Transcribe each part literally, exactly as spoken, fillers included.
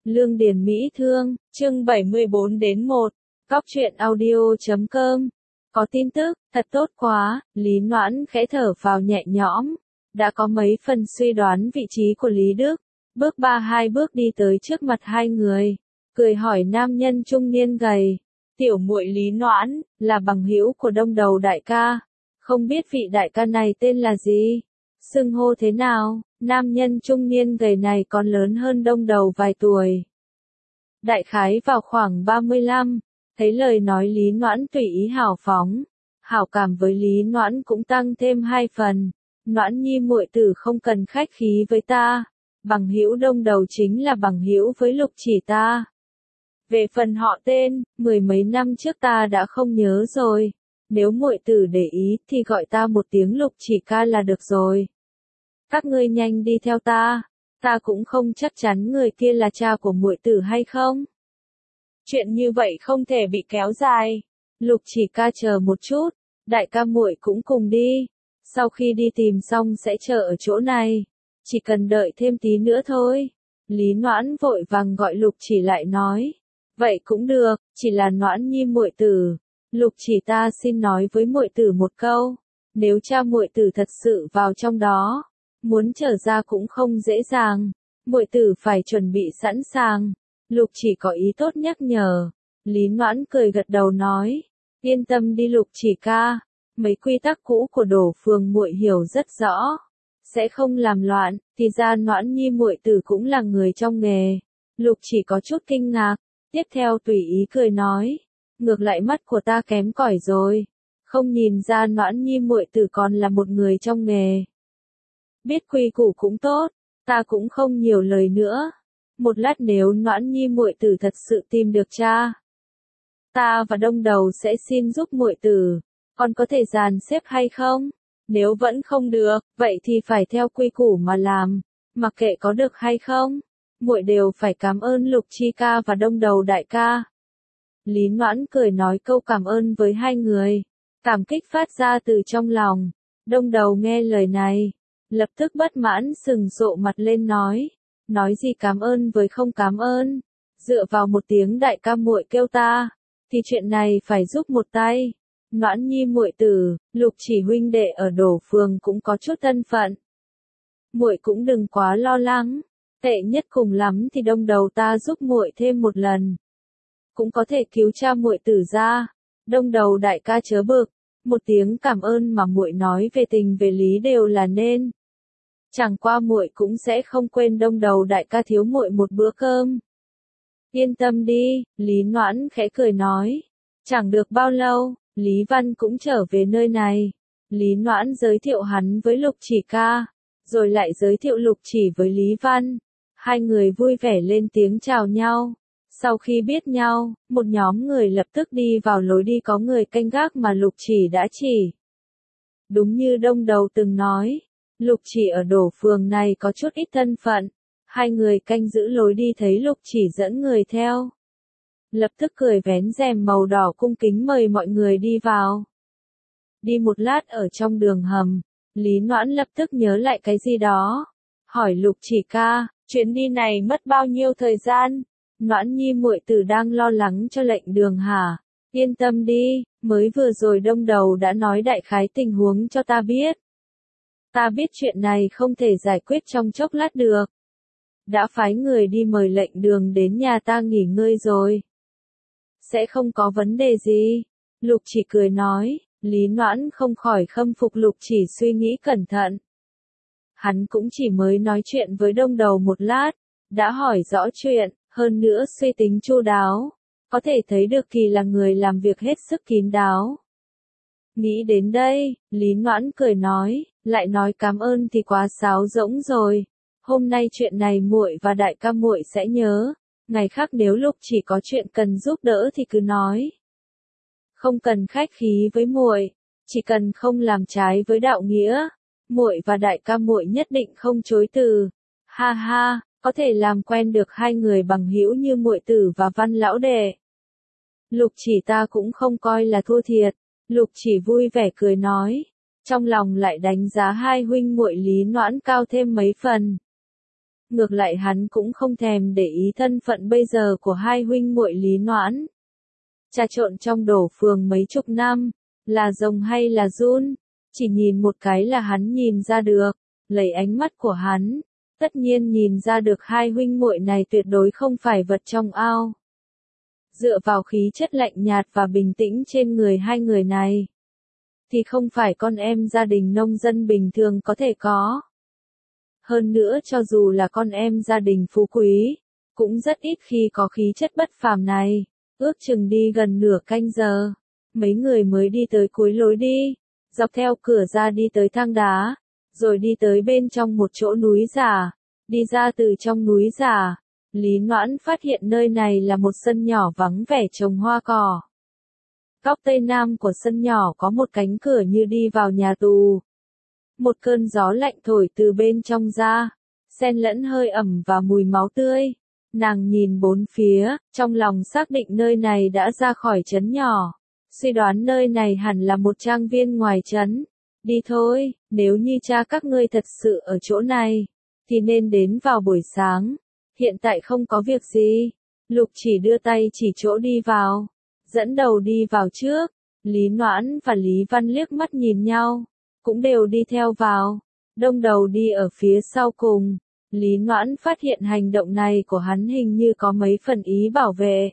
Lương Điền Mỹ Thương, chương bảy mươi bốn đến một, Cóc truyện audio chấm com. Có tin tức, thật tốt quá, Lý Noãn khẽ thở phào nhẹ nhõm. Đã có mấy phần suy đoán vị trí của Lý Đức. Bước ba hai bước đi tới trước mặt hai người. Cười hỏi nam nhân trung niên gầy. Tiểu muội Lý Noãn, là bằng hữu của Đông Đầu đại ca. Không biết vị đại ca này tên là gì? Xưng hô thế nào? Nam nhân trung niên gầy này còn lớn hơn Đông Đầu vài tuổi. Đại khái vào khoảng ba mươi lăm, thấy lời nói Lý Noãn tùy ý hào phóng, hảo cảm với Lý Noãn cũng tăng thêm hai phần. Noãn nhi muội tử không cần khách khí với ta, bằng hữu Đông Đầu chính là bằng hữu với Lục Chỉ ta. Về phần họ tên, mười mấy năm trước ta đã không nhớ rồi, nếu muội tử để ý thì gọi ta một tiếng Lục Chỉ ca là được rồi. Các ngươi nhanh đi theo ta, ta cũng không chắc chắn người kia là cha của muội tử hay không. Chuyện như vậy không thể bị kéo dài. Lục Chỉ ca chờ một chút, đại ca muội cũng cùng đi. Sau khi đi tìm xong sẽ chờ ở chỗ này, chỉ cần đợi thêm tí nữa thôi. Lý Noãn vội vàng gọi Lục Chỉ lại nói, vậy cũng được, chỉ là Noãn nhi muội tử. Lục Chỉ ta xin nói với muội tử một câu, nếu cha muội tử thật sự vào trong đó, muốn trở ra cũng không dễ dàng, muội tử phải chuẩn bị sẵn sàng. Lục Chỉ có ý tốt nhắc nhở. Lý Noãn cười gật đầu nói, yên tâm đi Lục Chỉ ca, mấy quy tắc cũ của Đổ Phường muội hiểu rất rõ, sẽ không làm loạn. Thì ra Noãn nhi muội tử cũng là người trong nghề. Lục Chỉ có chút kinh ngạc, tiếp theo tùy ý cười nói, ngược lại mắt của ta kém cỏi rồi, không nhìn ra Noãn nhi muội tử còn là một người trong nghề. Biết quy củ cũng tốt, ta cũng không nhiều lời nữa. Một lát nếu Noãn nhi muội tử thật sự tìm được cha, ta và Đông Đầu sẽ xin giúp muội tử, còn có thể dàn xếp hay không? Nếu vẫn không được, vậy thì phải theo quy củ mà làm, mặc kệ có được hay không, muội đều phải cảm ơn Lục Chi ca và Đông Đầu đại ca. Lý Noãn cười nói câu cảm ơn với hai người, cảm kích phát ra từ trong lòng. Đông Đầu nghe lời này, lập tức bất mãn sừng sộ mặt lên nói, nói gì cảm ơn với không cảm ơn, dựa vào một tiếng đại ca muội kêu ta, thì chuyện này phải giúp một tay. Noãn nhi muội tử, Lục Chỉ huynh đệ ở Đổ Phường cũng có chút thân phận, muội cũng đừng quá lo lắng, tệ nhất cùng lắm thì Đông Đầu ta giúp muội thêm một lần, cũng có thể cứu cha muội tử ra. Đông Đầu đại ca chớ bực, một tiếng cảm ơn mà muội nói về tình về lý đều là nên. Chẳng qua muội cũng sẽ không quên Đông Đầu đại ca thiếu muội một bữa cơm. Yên tâm đi, Lý Noãn khẽ cười nói. Chẳng được bao lâu, Lý Văn cũng trở về nơi này. Lý Noãn giới thiệu hắn với Lục Chỉ ca, rồi lại giới thiệu Lục Chỉ với Lý Văn. Hai người vui vẻ lên tiếng chào nhau. Sau khi biết nhau, một nhóm người lập tức đi vào lối đi có người canh gác mà Lục Chỉ đã chỉ. Đúng như Đông Đầu từng nói, Lục Chỉ ở Đổ Phường này có chút ít thân phận. Hai người canh giữ lối đi thấy Lục Chỉ dẫn người theo, lập tức cười vén rèm màu đỏ cung kính mời mọi người đi vào. Đi một lát ở trong đường hầm, Lý Noãn lập tức nhớ lại cái gì đó, hỏi Lục Chỉ ca, chuyến đi này mất bao nhiêu thời gian? Noãn nhi muội tử đang lo lắng cho lệnh đường hả? Yên tâm đi, mới vừa rồi Đông Đầu đã nói đại khái tình huống cho ta biết. Ta biết chuyện này không thể giải quyết trong chốc lát được. Đã phái người đi mời lệnh đường đến nhà ta nghỉ ngơi rồi. Sẽ không có vấn đề gì. Lục Chỉ cười nói. Lý Noãn không khỏi khâm phục Lục Chỉ suy nghĩ cẩn thận. Hắn cũng chỉ mới nói chuyện với Đông Đầu một lát, đã hỏi rõ chuyện, hơn nữa suy tính chu đáo. Có thể thấy được Kỳ là người làm việc hết sức kín đáo. Nghĩ đến đây, Lý Noãn cười nói, lại nói cảm ơn thì quá sáo rỗng rồi. Hôm nay chuyện này muội và đại ca muội sẽ nhớ, ngày khác nếu Lục Chỉ có chuyện cần giúp đỡ thì cứ nói. Không cần khách khí với muội, chỉ cần không làm trái với đạo nghĩa, muội và đại ca muội nhất định không chối từ. Ha ha, có thể làm quen được hai người bằng hữu như muội tử và Văn lão đệ. Lục Chỉ ta cũng không coi là thua thiệt. Lục Chỉ vui vẻ cười nói, trong lòng lại đánh giá hai huynh muội Lý Noãn cao thêm mấy phần. ngược lại hắn cũng không thèm để ý thân phận bây giờ của hai huynh muội Lý Noãn. Trà trộn trong đổ phường mấy chục năm, là rồng hay là giun, chỉ nhìn một cái là hắn nhìn ra được, lấy ánh mắt của hắn, tất nhiên nhìn ra được hai huynh muội này tuyệt đối không phải vật trong ao. Dựa vào khí chất lạnh nhạt và bình tĩnh trên người hai người này, thì không phải con em gia đình nông dân bình thường có thể có. Hơn nữa cho dù là con em gia đình phú quý, cũng rất ít khi có khí chất bất phàm này. Ước chừng đi gần nửa canh giờ, mấy người mới đi tới cuối lối đi, dọc theo cửa ra đi tới thang đá, rồi đi tới bên trong một chỗ núi giả. Đi ra từ trong núi giả, Lý Noãn phát hiện nơi này là một sân nhỏ vắng vẻ trồng hoa cỏ. Góc tây nam của sân nhỏ có một cánh cửa như đi vào nhà tù. Một cơn gió lạnh thổi từ bên trong ra, xen lẫn hơi ẩm và mùi máu tươi. Nàng nhìn bốn phía, trong lòng xác định nơi này đã ra khỏi trấn nhỏ. Suy đoán nơi này hẳn là một trang viên ngoài trấn. Đi thôi, nếu như cha các ngươi thật sự ở chỗ này, thì nên đến vào buổi sáng. Hiện tại không có việc gì. Lục chỉ đưa tay chỉ chỗ đi vào. Dẫn đầu đi vào trước. Lý Noãn và Lý Văn liếc mắt nhìn nhau, cũng đều đi theo vào. Đông đầu đi ở phía sau cùng. Lý Noãn phát hiện hành động này của hắn hình như có mấy phần ý bảo vệ.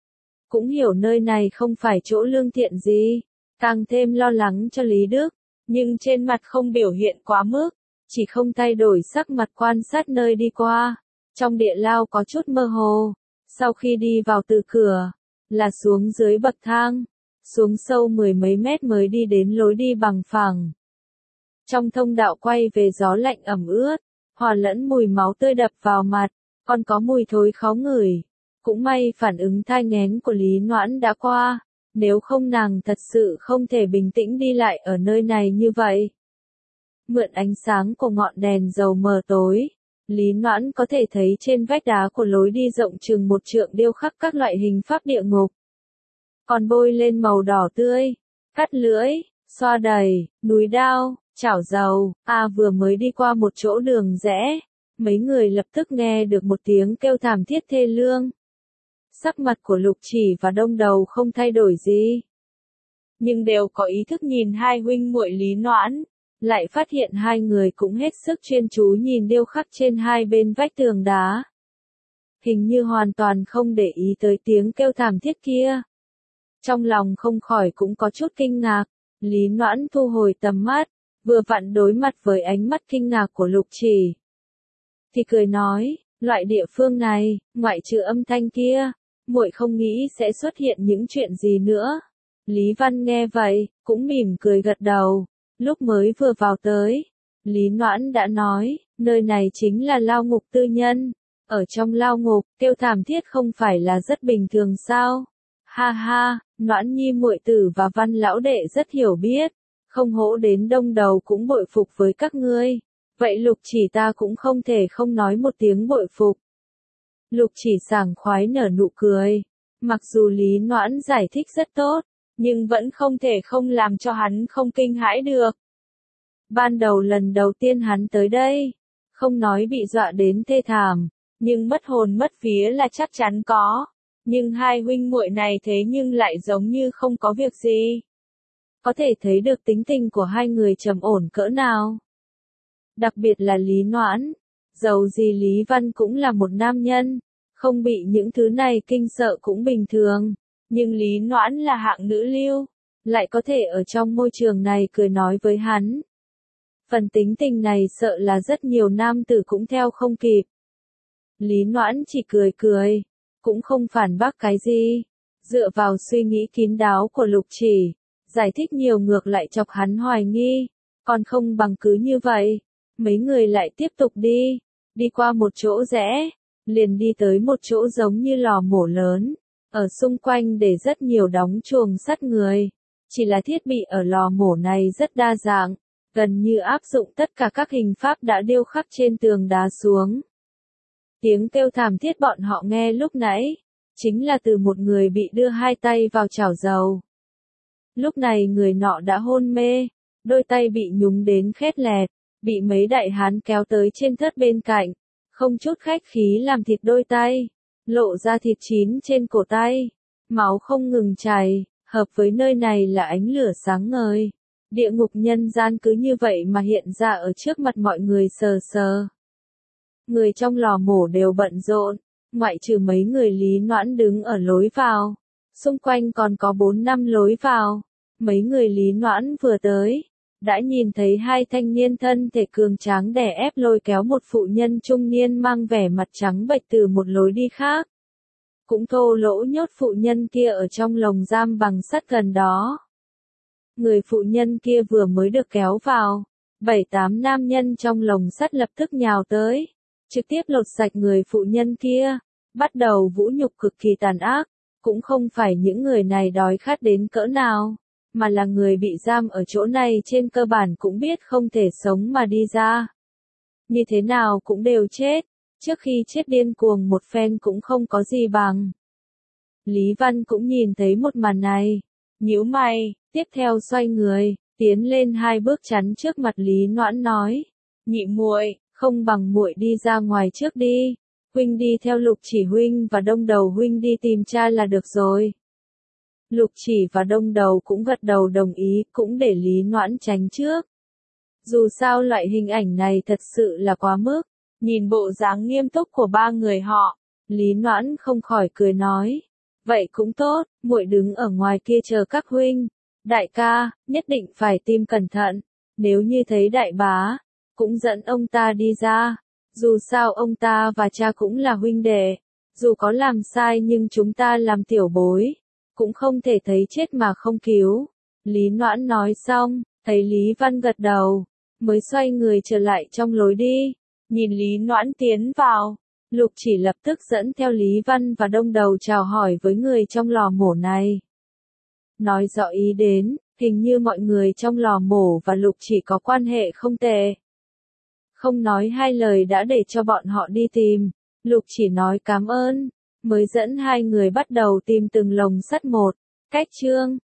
Cũng hiểu nơi này không phải chỗ lương thiện gì, càng thêm lo lắng cho Lý Đức, nhưng trên mặt không biểu hiện quá mức, chỉ không thay đổi sắc mặt quan sát nơi đi qua. Trong địa lao có chút mơ hồ, sau khi đi vào từ cửa, là xuống dưới bậc thang, xuống sâu mười mấy mét mới đi đến lối đi bằng phẳng. Trong thông đạo quay về gió lạnh ẩm ướt, hòa lẫn mùi máu tươi đập vào mặt, còn có mùi thối khó ngửi. Cũng may phản ứng thai nghén của Lý Noãn đã qua, nếu không nàng thật sự không thể bình tĩnh đi lại ở nơi này như vậy. Mượn ánh sáng của ngọn đèn dầu mờ tối, Lý Noãn có thể thấy trên vách đá của lối đi rộng chừng một trượng điêu khắc các loại hình pháp địa ngục. Còn bôi lên màu đỏ tươi, cắt lưỡi, xoa đầy, núi đao, chảo dầu. À vừa mới đi qua một chỗ đường rẽ, mấy người lập tức nghe được một tiếng kêu thảm thiết thê lương. Sắc mặt của Lục Chỉ và Đông Đầu không thay đổi gì, nhưng đều có ý thức nhìn hai huynh muội Lý Noãn, lại phát hiện hai người cũng hết sức chuyên chú nhìn điêu khắc trên hai bên vách tường đá. Hình như hoàn toàn không để ý tới tiếng kêu thảm thiết kia. Trong lòng không khỏi cũng có chút kinh ngạc, Lý Noãn thu hồi tầm mắt, vừa vặn đối mặt với ánh mắt kinh ngạc của Lục Chỉ. Thì cười nói, loại địa phương này, ngoại trừ âm thanh kia, muội không nghĩ sẽ xuất hiện những chuyện gì nữa. Lý Văn nghe vậy, cũng mỉm cười gật đầu. Lúc mới vừa vào tới, Lý Noãn đã nói, nơi này chính là lao ngục tư nhân. Ở trong lao ngục, kêu thảm thiết không phải là rất bình thường sao? Ha ha, Noãn nhi muội tử và Văn lão đệ rất hiểu biết, không hổ đến Đông Đầu cũng bội phục với các ngươi. Vậy Lục Chỉ ta cũng không thể không nói một tiếng bội phục. Lục Chỉ sảng khoái nở nụ cười, mặc dù Lý Noãn giải thích rất tốt, nhưng vẫn không thể không làm cho hắn không kinh hãi được. Ban đầu lần đầu tiên hắn tới đây, không nói bị dọa đến thê thảm, nhưng mất hồn mất vía là chắc chắn có. Nhưng hai huynh muội này thế nhưng lại giống như không có việc gì. Có thể thấy được tính tình của hai người trầm ổn cỡ nào. Đặc biệt là Lý Noãn, dầu gì Lý Văn cũng là một nam nhân, không bị những thứ này kinh sợ cũng bình thường. Nhưng Lý Noãn là hạng nữ lưu, lại có thể ở trong môi trường này cười nói với hắn. Phần tính tình này sợ là rất nhiều nam tử cũng theo không kịp. Lý Noãn chỉ cười cười, cũng không phản bác cái gì. Dựa vào suy nghĩ kín đáo của Lục Chỉ, giải thích nhiều ngược lại chọc hắn hoài nghi, còn không bằng cứ như vậy. Mấy người lại tiếp tục đi, đi qua một chỗ rẽ, liền đi tới một chỗ giống như lò mổ lớn. Ở xung quanh để rất nhiều đóng chuồng sắt người. Chỉ là thiết bị ở lò mổ này rất đa dạng, gần như áp dụng tất cả các hình pháp đã điêu khắc trên tường đá xuống. Tiếng kêu thảm thiết bọn họ nghe lúc nãy, chính là từ một người bị đưa hai tay vào chảo dầu. Lúc này người nọ đã hôn mê, đôi tay bị nhúng đến khét lẹt, bị mấy đại hán kéo tới trên thớt bên cạnh, không chút khách khí làm thịt đôi tay, lộ ra thịt chín trên cổ tay, máu không ngừng chảy, hợp với nơi này là ánh lửa sáng ngời. Địa ngục nhân gian cứ như vậy mà hiện ra ở trước mặt mọi người sờ sờ. Người trong lò mổ đều bận rộn, ngoại trừ mấy người Lý Noãn đứng ở lối vào. Xung quanh còn có bốn năm lối vào. Mấy người Lý Noãn vừa tới, đã nhìn thấy hai thanh niên thân thể cường tráng đè ép lôi kéo một phụ nhân trung niên mang vẻ mặt trắng bệch từ một lối đi khác. Cũng thô lỗ nhốt phụ nhân kia ở trong lồng giam bằng sắt gần đó. Người phụ nhân kia vừa mới được kéo vào, bảy tám nam nhân trong lồng sắt lập tức nhào tới, trực tiếp lột sạch người phụ nhân kia, bắt đầu vũ nhục cực kỳ tàn ác. Cũng không phải những người này đói khát đến cỡ nào, mà là người bị giam ở chỗ này trên cơ bản cũng biết không thể sống mà đi ra. Như thế nào cũng đều chết, trước khi chết điên cuồng một phen cũng không có gì bằng. Lý Văn cũng nhìn thấy một màn này, nhíu mày, tiếp theo xoay người, tiến lên hai bước chắn trước mặt Lý Noãn nói, nhị muội, không bằng muội đi ra ngoài trước đi. Huynh đi theo Lục Chỉ huynh và Đông Đầu huynh đi tìm cha là được rồi. Lục Chỉ và Đông Đầu cũng gật đầu đồng ý, cũng để Lý Noãn tránh trước. Dù sao loại hình ảnh này thật sự là quá mức, nhìn bộ dáng nghiêm túc của ba người họ, Lý Noãn không khỏi cười nói, vậy cũng tốt, muội đứng ở ngoài kia chờ các huynh. Đại ca, nhất định phải tìm cẩn thận, nếu như thấy đại bá, cũng dẫn ông ta đi ra. Dù sao ông ta và cha cũng là huynh đệ, dù có làm sai nhưng chúng ta làm tiểu bối, cũng không thể thấy chết mà không cứu. Lý Noãn nói xong, thấy Lý Văn gật đầu, mới xoay người trở lại trong lối đi, nhìn Lý Noãn tiến vào, Lục Chỉ lập tức dẫn theo Lý Văn và Đông Đầu chào hỏi với người trong lò mổ này. Nói rõ ý đến, hình như mọi người trong lò mổ và Lục Chỉ có quan hệ không tệ. Không nói hai lời đã để cho bọn họ đi tìm, Lục Chỉ nói cảm ơn, mới dẫn hai người bắt đầu tìm từng lồng sắt một. Cách chương